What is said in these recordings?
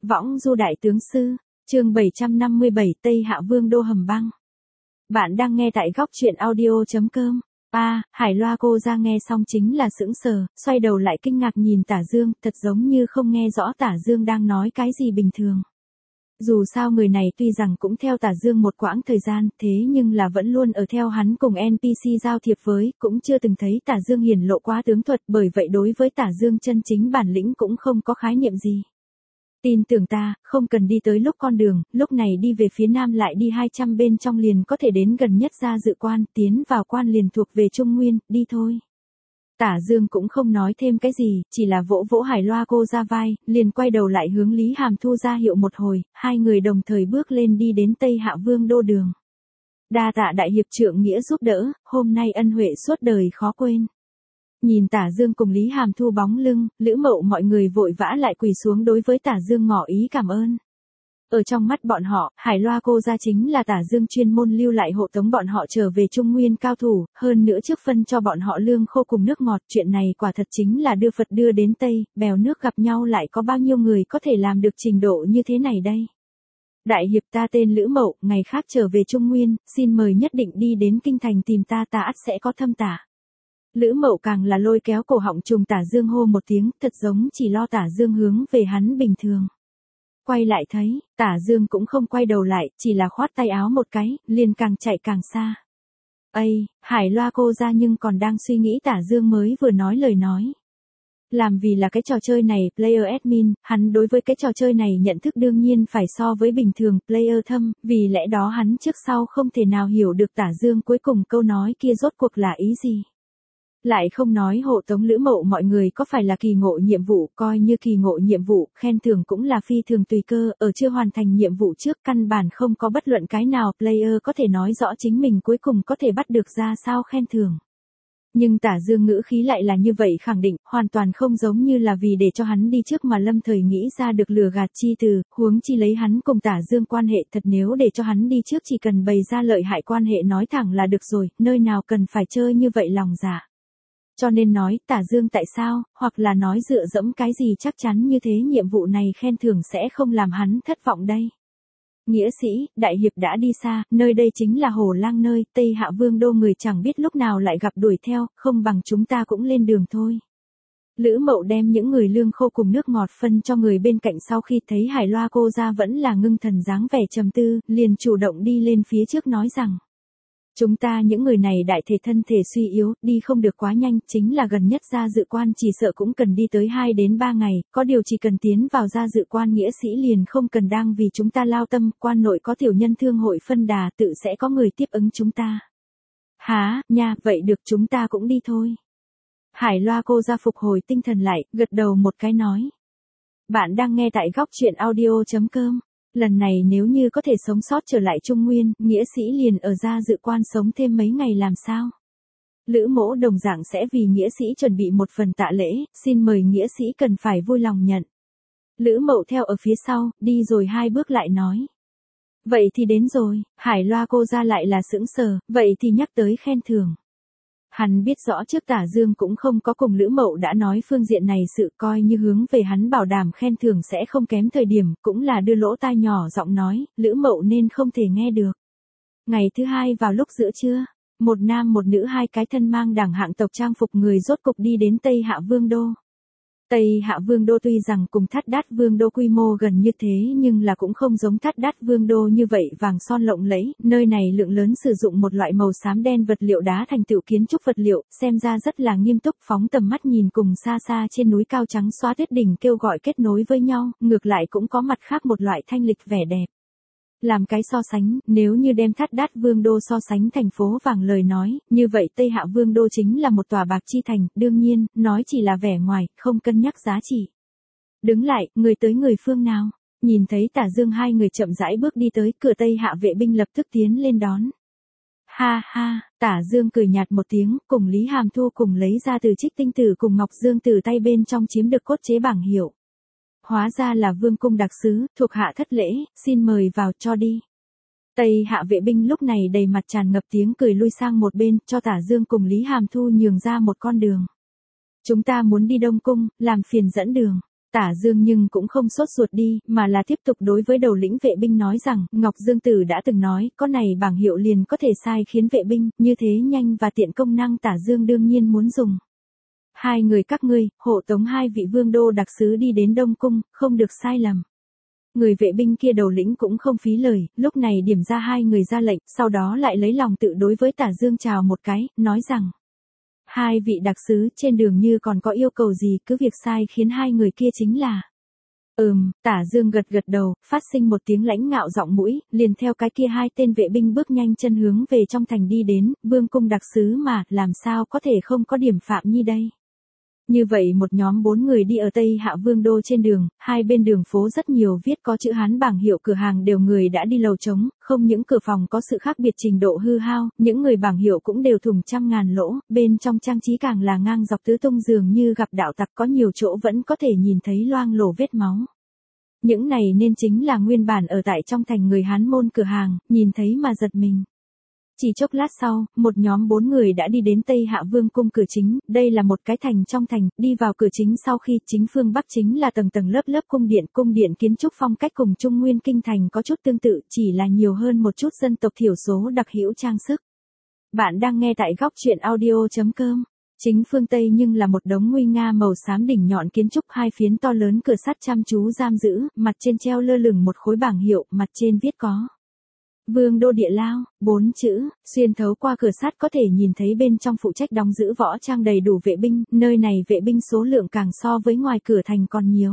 Võng du đại tướng sư, chương 757 Tây Hạ Vương đô hầm băng. Bạn đang nghe tại góc truyện audio.com. Hải Loa cô ra nghe xong chính là sững sờ, xoay đầu lại kinh ngạc nhìn Tả Dương, thật giống như không nghe rõ Tả Dương đang nói cái gì bình thường. Dù sao người này tuy rằng cũng theo Tả Dương một quãng thời gian, thế nhưng là vẫn luôn ở theo hắn cùng NPC giao thiệp với, cũng chưa từng thấy Tả Dương hiển lộ quá tướng thuật, bởi vậy đối với Tả Dương chân chính bản lĩnh cũng không có khái niệm gì. Tin tưởng ta, không cần đi tới lúc con đường, lúc này đi về phía nam lại đi 200 bên trong liền có thể đến gần nhất gia dự quan, tiến vào quan liền thuộc về Trung Nguyên, đi thôi. Tả Dương cũng không nói thêm cái gì, chỉ là vỗ vỗ Hải Loa cô ra vai, liền quay đầu lại hướng Lý Hàm Thu ra hiệu một hồi, hai người đồng thời bước lên đi đến Tây Hạ Vương đô đường. Đa tạ đại hiệp trượng nghĩa giúp đỡ, hôm nay ân huệ suốt đời khó quên. Nhìn Tả Dương cùng Lý Hàm Thu bóng lưng, Lữ Mậu mọi người vội vã lại quỳ xuống đối với Tả Dương ngỏ ý cảm ơn. Ở trong mắt bọn họ, Hải Loa cô ra chính là Tả Dương chuyên môn lưu lại hộ tống bọn họ trở về Trung Nguyên cao thủ, hơn nữa trước phân cho bọn họ lương khô cùng nước ngọt, chuyện này quả thật chính là đưa Phật đưa đến Tây, bèo nước gặp nhau lại có bao nhiêu người có thể làm được trình độ như thế này đây. Đại hiệp ta tên Lữ Mậu, ngày khác trở về Trung Nguyên, xin mời nhất định đi đến kinh thành tìm ta, ta ắt sẽ có thâm tả. Lữ Mậu càng là lôi kéo cổ họng trùng Tả Dương hô một tiếng, thật giống chỉ lo Tả Dương hướng về hắn bình thường. Quay lại thấy, Tả Dương cũng không quay đầu lại, chỉ là khoát tay áo một cái, liền càng chạy càng xa. Hải Loa cô ra nhưng còn đang suy nghĩ Tả Dương mới vừa nói lời nói. Làm vì là cái trò chơi này player admin, hắn đối với cái trò chơi này nhận thức đương nhiên phải so với bình thường player thâm, vì lẽ đó hắn trước sau không thể nào hiểu được Tả Dương cuối cùng câu nói kia rốt cuộc là ý gì. Lại không nói hộ tống Lữ Mậu mọi người có phải là kỳ ngộ nhiệm vụ, coi như kỳ ngộ nhiệm vụ, khen thưởng cũng là phi thường tùy cơ, ở chưa hoàn thành nhiệm vụ trước căn bản không có bất luận cái nào player có thể nói rõ chính mình cuối cùng có thể bắt được ra sao khen thưởng. Nhưng Tả Dương ngữ khí lại là như vậy khẳng định, hoàn toàn không giống như là vì để cho hắn đi trước mà lâm thời nghĩ ra được lừa gạt chi từ, huống chi lấy hắn cùng Tả Dương quan hệ thật, nếu để cho hắn đi trước chỉ cần bày ra lợi hại quan hệ nói thẳng là được rồi, nơi nào cần phải chơi như vậy lòng dạ. Cho nên nói Tả Dương tại sao, hoặc là nói dựa dẫm cái gì chắc chắn như thế nhiệm vụ này khen thưởng sẽ không làm hắn thất vọng đây. Nghĩa sĩ, đại hiệp đã đi xa, nơi đây chính là Hồ Lang nơi, Tây Hạ Vương đô người chẳng biết lúc nào lại gặp đuổi theo, không bằng chúng ta cũng lên đường thôi. Lữ Mậu đem những người lương khô cùng nước ngọt phân cho người bên cạnh, sau khi thấy Hải Loa cô ra vẫn là ngưng thần dáng vẻ trầm tư, liền chủ động đi lên phía trước nói rằng. Chúng ta những người này đại thể thân thể suy yếu, đi không được quá nhanh, chính là gần nhất gia dự quan chỉ sợ cũng cần đi tới 2 đến 3 ngày, có điều chỉ cần tiến vào gia dự quan nghĩa sĩ liền không cần đang vì chúng ta lao tâm, quan nội có tiểu nhân thương hội phân đà, tự sẽ có người tiếp ứng chúng ta. Hả, nha, vậy được chúng ta cũng đi thôi. Hải Loa cô ra phục hồi tinh thần lại, gật đầu một cái nói. Bạn đang nghe tại góc truyện audio.com. Lần này nếu như có thể sống sót trở lại Trung Nguyên, nghĩa sĩ liền ở gia dự quan sống thêm mấy ngày làm sao? Lữ Mỗ đồng dạng sẽ vì nghĩa sĩ chuẩn bị một phần tạ lễ, xin mời nghĩa sĩ cần phải vui lòng nhận. Lữ Mậu theo ở phía sau, đi rồi 2 bước lại nói. Vậy thì đến rồi, Hải Loa cô ra lại là sững sờ, vậy thì nhắc tới khen thưởng. Hắn biết rõ trước Tả Dương cũng không có cùng Lữ Mậu đã nói phương diện này, sự coi như hướng về hắn bảo đảm khen thưởng sẽ không kém thời điểm, cũng là đưa lỗ tai nhỏ giọng nói, Lữ Mậu nên không thể nghe được. Ngày thứ 2 vào lúc giữa trưa, một nam một nữ 2 cái thân mang đẳng hạng tộc trang phục người rốt cục đi đến Tây Hạ Vương đô. Tây Hạ Vương đô tuy rằng cùng Thát Đát Vương đô quy mô gần như thế nhưng là cũng không giống Thát Đát Vương đô như vậy vàng son lộng lẫy, nơi này lượng lớn sử dụng một loại màu xám đen vật liệu đá thành tựu kiến trúc vật liệu, xem ra rất là nghiêm túc, phóng tầm mắt nhìn cùng xa xa trên núi cao trắng xóa tuyết đỉnh kêu gọi kết nối với nhau, ngược lại cũng có mặt khác một loại thanh lịch vẻ đẹp. Làm cái so sánh, nếu như đem Thát Đát Vương đô so sánh thành phố vàng lời nói, như vậy Tây Hạ Vương đô chính là một tòa bạc chi thành, đương nhiên, nói chỉ là vẻ ngoài, không cân nhắc giá trị. Đứng lại, người tới người phương nào? Nhìn thấy Tả Dương 2 người chậm rãi bước đi tới, cửa Tây Hạ vệ binh lập tức tiến lên đón. Ha ha, Tả Dương cười nhạt một tiếng, cùng Lý Hàm Thu cùng lấy ra từ Trích Tinh Tử cùng Ngọc Dương từ tay bên trong chiếm được cốt chế bảng hiệu. Hóa ra là vương cung đặc sứ, thuộc hạ thất lễ, xin mời vào cho đi. Tây Hạ vệ binh lúc này đầy mặt tràn ngập tiếng cười lui sang một bên, cho Tả Dương cùng Lý Hàm Thu nhường ra một con đường. Chúng ta muốn đi Đông Cung, làm phiền dẫn đường. Tả Dương nhưng cũng không sốt ruột đi, mà là tiếp tục đối với đầu lĩnh vệ binh nói rằng, Ngọc Dương Tử đã từng nói, có này bảng hiệu liền có thể sai khiến vệ binh, như thế nhanh và tiện công năng Tả Dương đương nhiên muốn dùng. Hai người các ngươi, hộ tống hai vị vương đô đặc sứ đi đến Đông Cung, không được sai lầm. Người vệ binh kia đầu lĩnh cũng không phí lời, lúc này điểm ra hai người ra lệnh, sau đó lại lấy lòng tự đối với Tả Dương chào một cái, nói rằng. Hai vị đặc sứ trên đường như còn có yêu cầu gì cứ việc sai khiến hai người kia chính là. Tả Dương gật gật đầu, phát sinh một tiếng lãnh ngạo giọng mũi, liền theo cái kia hai tên vệ binh bước nhanh chân hướng về trong thành đi đến, vương cung đặc sứ mà, làm sao có thể không có điểm Phạm Nhi đây. Như vậy một nhóm 4 người đi ở Tây Hạ Vương đô trên đường, hai bên đường phố rất nhiều viết có chữ Hán bảng hiệu cửa hàng đều người đã đi lầu trống, không những cửa phòng có sự khác biệt trình độ hư hao, những người bảng hiệu cũng đều thủng trăm ngàn lỗ, bên trong trang trí càng là ngang dọc tứ tung dường như gặp đạo tặc, có nhiều chỗ vẫn có thể nhìn thấy loang lổ vết máu. Những này nên chính là nguyên bản ở tại trong thành người Hán môn cửa hàng, nhìn thấy mà giật mình. Chỉ chốc lát sau, một nhóm 4 người đã đi đến Tây Hạ Vương cung cửa chính, đây là một cái thành trong thành, đi vào cửa chính sau khi chính phương Bắc chính là tầng tầng lớp lớp cung điện kiến trúc phong cách cùng Trung Nguyên kinh thành có chút tương tự, chỉ là nhiều hơn một chút dân tộc thiểu số đặc hữu trang sức. Bạn đang nghe tại góc truyện audio.com. Chính phương Tây nhưng là một đống nguy nga màu xám đỉnh nhọn kiến trúc, hai phiến to lớn cửa sắt chăm chú giam giữ, mặt trên treo lơ lửng một khối bảng hiệu, mặt trên viết có Vương đô địa lao, 4 chữ, xuyên thấu qua cửa sắt có thể nhìn thấy bên trong phụ trách đóng giữ võ trang đầy đủ vệ binh, nơi này vệ binh số lượng càng so với ngoài cửa thành còn nhiều.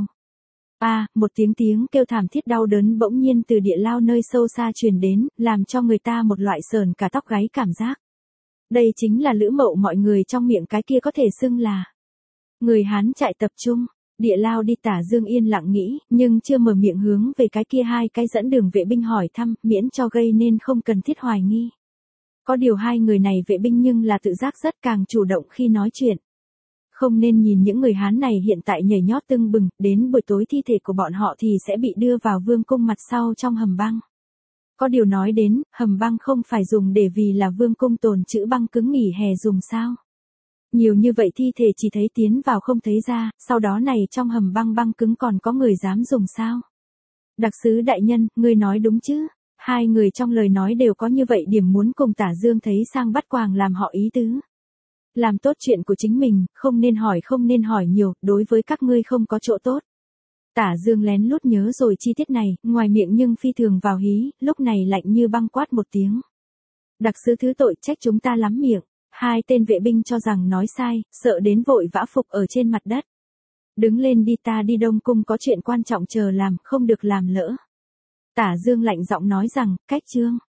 Một tiếng kêu thảm thiết đau đớn bỗng nhiên từ địa lao nơi sâu xa truyền đến, làm cho người ta một loại sờn cả tóc gáy cảm giác. Đây chính là Lữ Mậu mọi người trong miệng cái kia có thể xưng là người Hán trại tập trung. Địa lao đi, Tả Dương yên lặng nghĩ, nhưng chưa mở miệng hướng về cái kia hai cái dẫn đường vệ binh hỏi thăm, miễn cho gây nên không cần thiết hoài nghi. Có điều hai người này vệ binh nhưng là tự giác rất càng chủ động khi nói chuyện. Không nên nhìn những người Hán này hiện tại nhảy nhót tưng bừng, đến buổi tối thi thể của bọn họ thì sẽ bị đưa vào vương cung mặt sau trong hầm băng. Có điều nói đến, hầm băng không phải dùng để vì là vương cung tồn trữ băng cứng nghỉ hè dùng sao. Nhiều như vậy thi thể chỉ thấy tiến vào không thấy ra, sau đó này trong hầm băng cứng còn có người dám dùng sao? Đặc sứ đại nhân, ngươi nói đúng chứ? Hai người trong lời nói đều có như vậy điểm muốn cùng Tả Dương thấy sang bắt quàng làm họ ý tứ. Làm tốt chuyện của chính mình, không nên hỏi nhiều, đối với các ngươi không có chỗ tốt. Tả Dương lén lút nhớ rồi chi tiết này, ngoài miệng nhưng phi thường vào hí, lúc này lạnh như băng quát một tiếng. Đặc sứ thứ tội, trách chúng ta lắm miệng. Hai tên vệ binh cho rằng nói sai, sợ đến vội vã phục ở trên mặt đất. Đứng lên đi, ta đi Đông Cung có chuyện quan trọng chờ làm, không được làm lỡ. Tả Dương lạnh giọng nói rằng, cách chương.